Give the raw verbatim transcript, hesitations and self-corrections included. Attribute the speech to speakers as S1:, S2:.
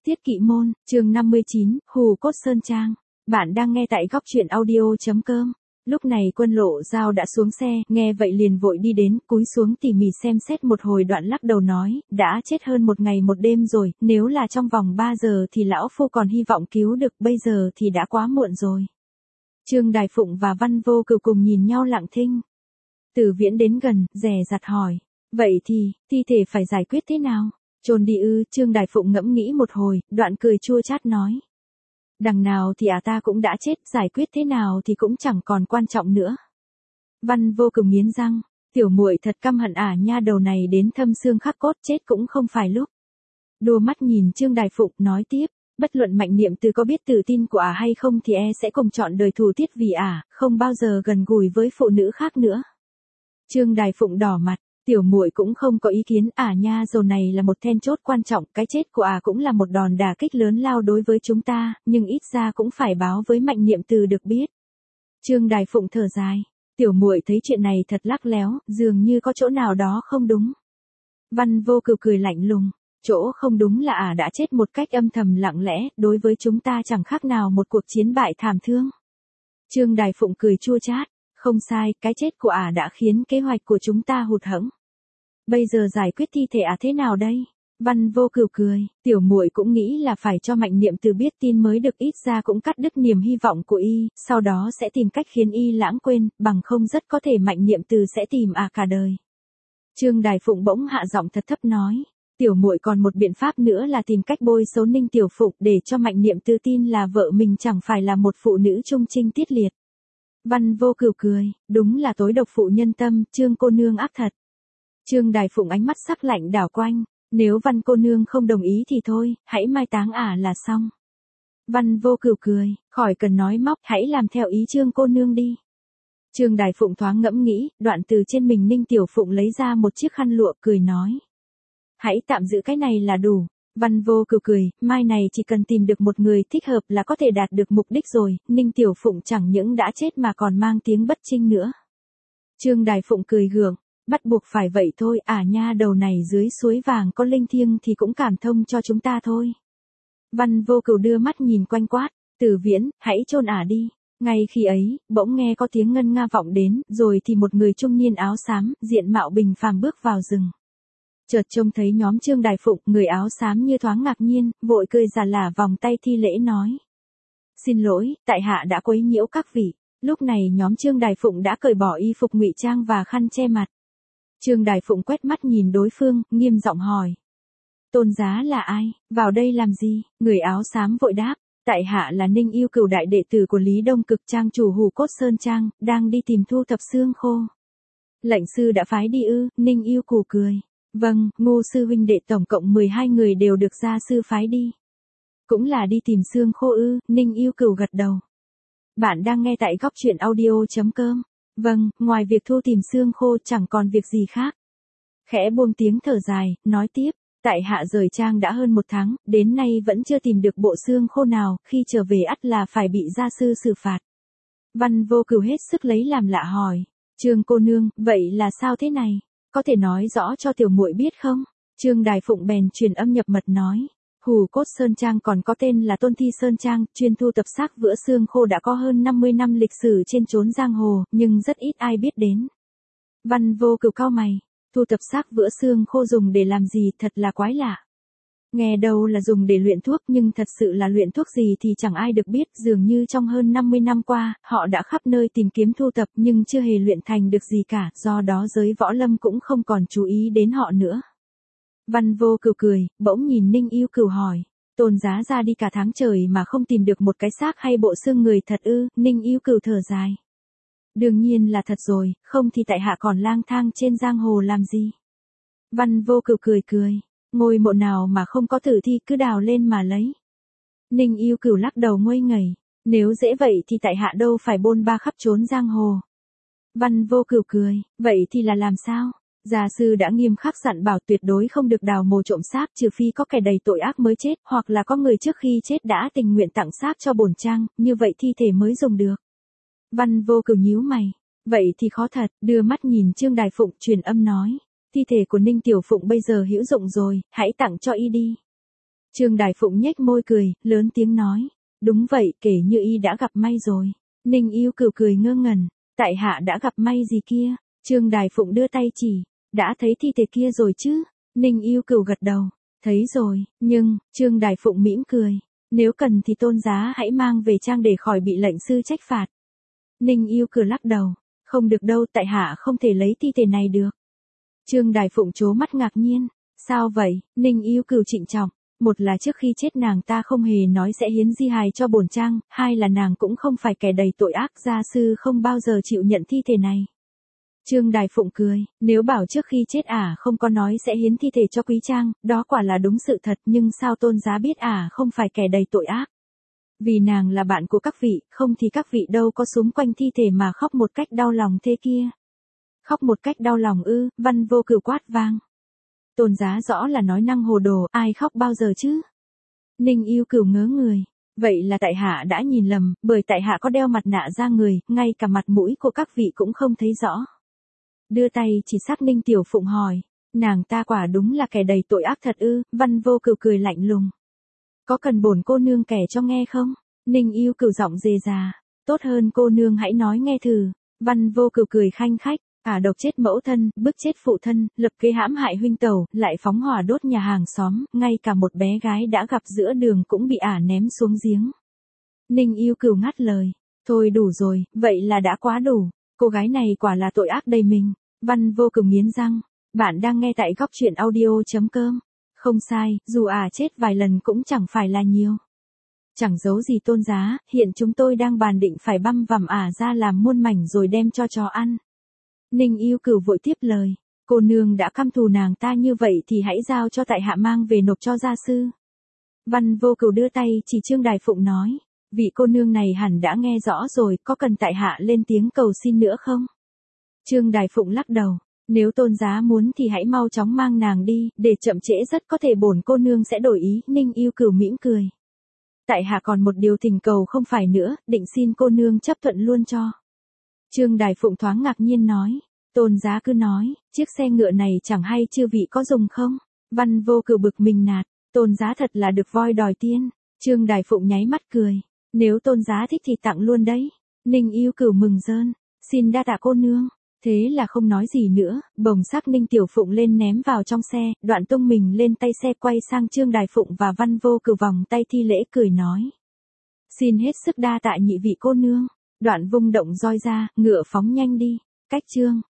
S1: Tiết Kỵ Môn, chương năm mươi chín, Hù Cốt Sơn Trang. Bạn đang nghe tại góc truyện audio.com. Lúc này Quân Lộ Giao đã xuống xe, nghe vậy liền vội đi đến, cúi xuống tỉ mỉ xem xét một hồi đoạn lắc đầu nói, đã chết hơn một ngày một đêm rồi, nếu là trong vòng ba giờ thì lão phu còn hy vọng cứu được, bây giờ thì đã quá muộn rồi. Trương Đài Phụng và Văn Vô Cửu cùng nhìn nhau lặng thinh. Từ Viễn đến gần, dè dặt hỏi, vậy thì, thi thể phải giải quyết thế nào? Chôn đi ư? Trương Đài Phụng ngẫm nghĩ một hồi, đoạn cười chua chát nói. Đằng nào thì à ta cũng đã chết, giải quyết thế nào thì cũng chẳng còn quan trọng nữa. Văn Vô Cửu nghiến răng, tiểu muội thật căm hận ả nha đầu này đến thâm xương khắc cốt, chết cũng không phải lúc. Đua mắt nhìn Trương Đài Phụng nói tiếp, bất luận Mạnh Niệm Từ có biết tự tin của ả hay không thì e sẽ cùng chọn đời thù tiết vì ả, không bao giờ gần gũi với phụ nữ khác nữa. Trương Đài Phụng đỏ mặt. Tiểu muội cũng không có ý kiến, ả nha đầu này là một then chốt quan trọng, cái chết của ả cũng là một đòn đả kích lớn lao đối với chúng ta, nhưng ít ra cũng phải báo với Mạnh Niệm Từ được biết. Trương Đài Phụng thở dài, tiểu muội thấy chuyện này thật lắc léo, dường như có chỗ nào đó không đúng. Văn Vô Cửu cười lạnh lùng, chỗ không đúng là ả đã chết một cách âm thầm lặng lẽ, đối với chúng ta chẳng khác nào một cuộc chiến bại thảm thương. Trương Đài Phụng cười chua chát, không sai, cái chết của ả đã khiến kế hoạch của chúng ta hụt hẫng. Bây giờ giải quyết thi thể ả thế nào đây? Văn Vô Cửu cười, tiểu muội cũng nghĩ là phải cho Mạnh Niệm Từ biết tin mới được, ít ra cũng cắt đứt niềm hy vọng của y, sau đó sẽ tìm cách khiến y lãng quên, bằng không rất có thể Mạnh Niệm Từ sẽ tìm ả cả đời. Trương Đài Phụng bỗng hạ giọng thật thấp nói, tiểu muội còn một biện pháp nữa là tìm cách bôi xấu Ninh Tiểu Phụng để cho Mạnh Niệm Từ tin là vợ mình chẳng phải là một phụ nữ trung trinh tiết liệt. Văn Vô Cửu cười, đúng là tối độc phụ nhân tâm, Trương cô nương ác thật. Trương Đài Phụng ánh mắt sắc lạnh đảo quanh, nếu Văn cô nương không đồng ý thì thôi, hãy mai táng ả là xong. Văn Vô Cửu cười, khỏi cần nói móc, hãy làm theo ý Trương cô nương đi. Trương Đài Phụng thoáng ngẫm nghĩ, đoạn từ trên mình Ninh Tiểu Phụng lấy ra một chiếc khăn lụa, cười nói. Hãy tạm giữ cái này là đủ. Văn Vô Cửu cười, mai này chỉ cần tìm được một người thích hợp là có thể đạt được mục đích rồi, Ninh Tiểu Phụng chẳng những đã chết mà còn mang tiếng bất trinh nữa. Trương Đài Phụng cười gượng, bắt buộc phải vậy thôi, ả nha đầu này dưới suối vàng có linh thiêng thì cũng cảm thông cho chúng ta thôi. Văn Vô Cửu đưa mắt nhìn quanh quát, Từ Viễn, hãy chôn ả đi. Ngay khi ấy, bỗng nghe có tiếng ngân nga vọng đến, rồi thì một người trung niên áo xám, diện mạo bình phàm bước vào rừng. Chợt trông thấy nhóm Trương Đài Phụng, người áo xám như thoáng ngạc nhiên, vội cười già lả vòng tay thi lễ nói. Xin lỗi, tại hạ đã quấy nhiễu các vị. Lúc này nhóm Trương Đài Phụng đã cởi bỏ y phục ngụy trang và khăn che mặt. Trương Đài Phụng quét mắt nhìn đối phương, nghiêm giọng hỏi. Tôn giá là ai, vào đây làm gì? Người áo xám vội đáp, tại hạ là Ninh Yêu Cửu đại đệ tử của Lý Đông Cực Trang chủ Hù Cốt Sơn Trang, đang đi tìm thu thập xương khô. Lệnh sư đã phái đi ư? Ninh Yêu Cửu cười. Vâng, Ngô sư huynh đệ tổng cộng mười hai người đều được gia sư phái đi. Cũng là đi tìm xương khô ư? Ninh Yêu Cửu gật đầu. Bạn đang nghe tại góc truyện audio.com. Vâng, ngoài việc thu tìm xương khô chẳng còn việc gì khác. Khẽ buông tiếng thở dài, nói tiếp, tại hạ rời trang đã hơn một tháng, đến nay vẫn chưa tìm được bộ xương khô nào, khi trở về ắt là phải bị gia sư xử phạt. Văn Vô Cửu hết sức lấy làm lạ hỏi, Trương cô nương, vậy là sao thế này? Có thể nói rõ cho tiểu muội biết không? Trương Đài Phụng bèn truyền âm nhập mật nói. Hù Cốt Sơn Trang còn có tên là Tôn Thi Sơn Trang, chuyên thu tập xác vữa xương khô đã có hơn năm mươi năm lịch sử trên chốn giang hồ, nhưng rất ít ai biết đến. Văn Vô Cửu cau mày, thu tập xác vữa xương khô dùng để làm gì, thật là quái lạ. Nghe đâu là dùng để luyện thuốc, nhưng thật sự là luyện thuốc gì thì chẳng ai được biết, dường như trong hơn năm mươi năm qua, họ đã khắp nơi tìm kiếm thu tập nhưng chưa hề luyện thành được gì cả, do đó giới võ lâm cũng không còn chú ý đến họ nữa. Văn Vô Cửu cười, bỗng nhìn Ninh Yêu Cửu hỏi, Tôn giá ra đi cả tháng trời mà không tìm được một cái xác hay bộ xương người thật ư? Ninh Yêu Cửu thở dài. Đương nhiên là thật rồi, không thì tại hạ còn lang thang trên giang hồ làm gì? Văn Vô Cửu cười cười, ngôi mộ nào mà không có tử thi cứ đào lên mà lấy. Ninh Yêu Cửu lắc đầu nguây ngẩy, nếu dễ vậy thì tại hạ đâu phải bôn ba khắp trốn giang hồ. Văn Vô Cửu cười, vậy thì là làm sao? Gia sư đã nghiêm khắc dặn bảo tuyệt đối không được đào mồ trộm xác, trừ phi có kẻ đầy tội ác mới chết, hoặc là có người trước khi chết đã tình nguyện tặng xác cho bổn trang, như vậy thi thể mới dùng được. Văn Vô Cửu nhíu mày, vậy thì khó thật, đưa mắt nhìn Trương Đài Phụng truyền âm nói, thi thể của Ninh Tiểu Phụng bây giờ hữu dụng rồi, hãy tặng cho y đi. Trương Đài Phụng nhếch môi cười, lớn tiếng nói. Đúng vậy, kể như y đã gặp may rồi. Ninh Yêu Cửu cười ngơ ngẩn. Tại hạ đã gặp may gì kia? Trương Đài Phụng đưa tay chỉ. Đã thấy thi thể kia rồi chứ? Ninh Yêu Cửu gật đầu. Thấy rồi, nhưng, Trương Đài Phụng mỉm cười. Nếu cần thì tôn giá hãy mang về trang để khỏi bị lệnh sư trách phạt. Ninh Yêu Cửu lắc đầu. Không được đâu, tại hạ không thể lấy thi thể này được. Trương Đài Phụng trố mắt ngạc nhiên. Sao vậy? Ninh Yêu Cửu trịnh trọng. Một là trước khi chết nàng ta không hề nói sẽ hiến di hài cho bổn trang, hai là nàng cũng không phải kẻ đầy tội ác, gia sư không bao giờ chịu nhận thi thể này. Trương Đài Phụng cười, nếu bảo trước khi chết ả à không có nói sẽ hiến thi thể cho quý trang, đó quả là đúng sự thật, nhưng sao tôn giá biết ả à không phải kẻ đầy tội ác? Vì nàng là bạn của các vị, không thì các vị đâu có xúm quanh thi thể mà khóc một cách đau lòng thế kia. Khóc một cách đau lòng ư? Văn Vô Cửu quát vang. Tôn giá rõ là nói năng hồ đồ, ai khóc bao giờ chứ? Ninh Yêu Cửu ngớ người. Vậy là tại hạ đã nhìn lầm, bởi tại hạ có đeo mặt nạ ra người, ngay cả mặt mũi của các vị cũng không thấy rõ. Đưa tay chỉ xác Ninh Tiểu Phụng hỏi. Nàng ta quả đúng là kẻ đầy tội ác thật ư? Văn Vô Cửu cười lạnh lùng. Có cần bổn cô nương kể cho nghe không? Ninh Yêu Cửu giọng dề già. Tốt hơn cô nương hãy nói nghe thử. Văn Vô Cửu cười khanh khách. Ả độc chết mẫu thân, bức chết phụ thân, lập kế hãm hại huynh tẩu, lại phóng hỏa đốt nhà hàng xóm, ngay cả một bé gái đã gặp giữa đường cũng bị ả ném xuống giếng. Ninh Yêu Cửu ngắt lời. Thôi đủ rồi, vậy là đã quá đủ. Cô gái này quả là tội ác đầy mình. Văn Vô Cửu nghiến răng. Bạn đang nghe tại góc truyện audio chấm com. Không sai, dù ả chết vài lần cũng chẳng phải là nhiều. Chẳng giấu gì tôn giá, hiện chúng tôi đang bàn định phải băm vằm ả ra làm muôn mảnh rồi đem cho chó ăn. Ninh Yêu Cửu vội tiếp lời. Cô nương đã căm thù nàng ta như vậy thì hãy giao cho tại hạ mang về nộp cho gia sư. Văn Vô Cửu đưa tay chỉ Trương Đài Phụng nói. Vị cô nương này hẳn đã nghe rõ rồi, có cần tại hạ lên tiếng cầu xin nữa không? Trương Đài Phụng lắc đầu. Nếu tôn giá muốn thì hãy mau chóng mang nàng đi, để chậm trễ rất có thể bổn cô nương sẽ đổi ý. Ninh Yêu Cửu mỉm cười. Tại hạ còn một điều thỉnh cầu không phải nữa, định xin cô nương chấp thuận luôn cho. Trương Đài Phụng thoáng ngạc nhiên nói. Tôn giá cứ nói, chiếc xe ngựa này chẳng hay chư vị có dùng không? Văn Vô Cửu bực mình nạt. Tôn giá thật là được voi đòi tiên. Trương Đài Phụng nháy mắt cười. Nếu tôn giá thích thì tặng luôn đấy. Ninh Yêu Cửu mừng rơn. Xin đa tạ cô nương. Thế là không nói gì nữa, bồng xác Ninh Tiểu Phụng lên ném vào trong xe, đoạn tung mình lên tay xe quay sang Trương Đài Phụng và Văn Vô Cửu vòng tay thi lễ cười nói. Xin hết sức đa tạ nhị vị cô nương. Đoạn vung động roi ra, ngựa phóng nhanh đi. Cách Trương